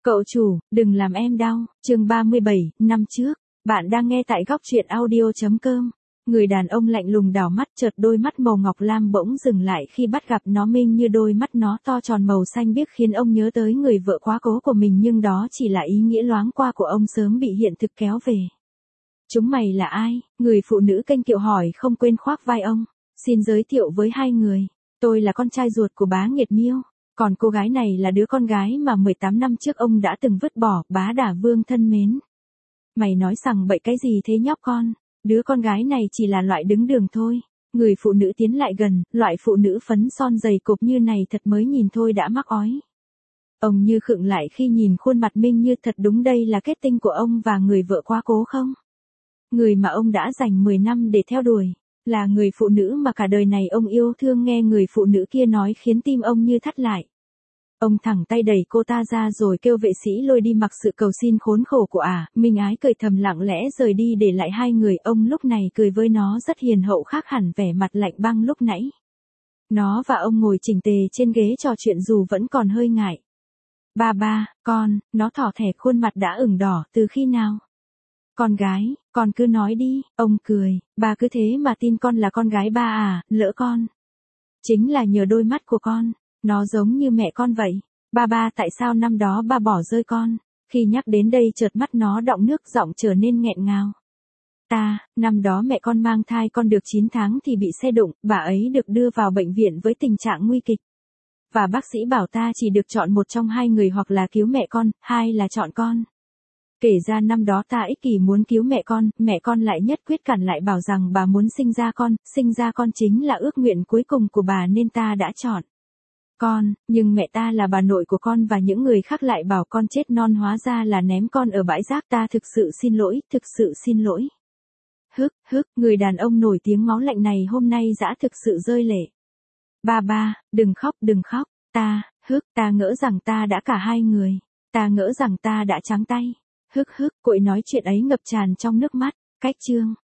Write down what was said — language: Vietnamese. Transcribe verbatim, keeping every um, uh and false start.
Cậu chủ, đừng làm em đau, chương ba mươi bảy, năm trước. Bạn đang nghe tại góc truyện audio chấm com. Người đàn ông lạnh lùng đảo mắt, chợt đôi mắt màu ngọc lam bỗng dừng lại khi bắt gặp nó, minh như đôi mắt nó to tròn màu xanh biếc, khiến ông nhớ tới người vợ quá cố của mình, nhưng đó chỉ là ý nghĩa loáng qua của ông sớm bị hiện thực kéo về. Chúng mày là ai? Người phụ nữ kênh kiệu hỏi, không quên khoác vai ông. Xin giới thiệu với hai người. Tôi là con trai ruột của bá Nghiệt Miêu. Còn cô gái này là đứa con gái mà mười tám năm trước ông đã từng vứt bỏ, Bá Đả Vương thân mến. Mày nói rằng bậy cái gì thế nhóc con? Đứa con gái này chỉ là loại đứng đường thôi. Người phụ nữ tiến lại gần, loại phụ nữ phấn son dày cộp như này thật mới nhìn thôi đã mắc ói. Ông như khựng lại khi nhìn khuôn mặt Minh Như, thật đúng đây là kết tinh của ông và người vợ quá cố không? Người mà ông đã dành mười năm để theo đuổi. Là người phụ nữ mà cả đời này ông yêu thương. Nghe người phụ nữ kia nói khiến tim ông như thắt lại. Ông thẳng tay đẩy cô ta ra rồi kêu vệ sĩ lôi đi, mặc sự cầu xin khốn khổ của ả. À. Minh Ái cười thầm lặng lẽ rời đi để lại hai người. Ông lúc này cười với nó rất hiền hậu, khác hẳn vẻ mặt lạnh băng lúc nãy. Nó và ông ngồi chỉnh tề trên ghế trò chuyện dù vẫn còn hơi ngại. Ba ba, con, nó thỏ thẻ khuôn mặt đã ửng đỏ, từ khi nào? Con gái, con cứ nói đi, ông cười, ba cứ thế mà tin con là con gái ba à, lỡ con. Chính là nhờ đôi mắt của con, nó giống như mẹ con vậy. Ba ba, tại sao năm đó ba bỏ rơi con? Khi nhắc đến đây chợt mắt nó đọng nước, giọng trở nên nghẹn ngào. Ta, năm đó mẹ con mang thai con được chín tháng thì bị xe đụng, bà ấy được đưa vào bệnh viện với tình trạng nguy kịch. Và bác sĩ bảo ta chỉ được chọn một trong hai người, hoặc là cứu mẹ con, hai là chọn con. Kể ra năm đó ta ích kỷ muốn cứu mẹ con, mẹ con lại nhất quyết cản lại, bảo rằng bà muốn sinh ra con, sinh ra con chính là ước nguyện cuối cùng của bà, nên ta đã chọn con, nhưng mẹ ta là bà nội của con và những người khác lại bảo con chết non, hóa ra là ném con ở bãi rác. Ta thực sự xin lỗi, thực sự xin lỗi. Hức, hức, người đàn ông nổi tiếng máu lạnh này hôm nay dã thực sự rơi lệ. Ba ba, đừng khóc, đừng khóc, ta, hức, ta ngỡ rằng ta đã cả hai người, ta ngỡ rằng ta đã trắng tay. Hức hức, cội nói chuyện ấy ngập tràn trong nước mắt. Cách chương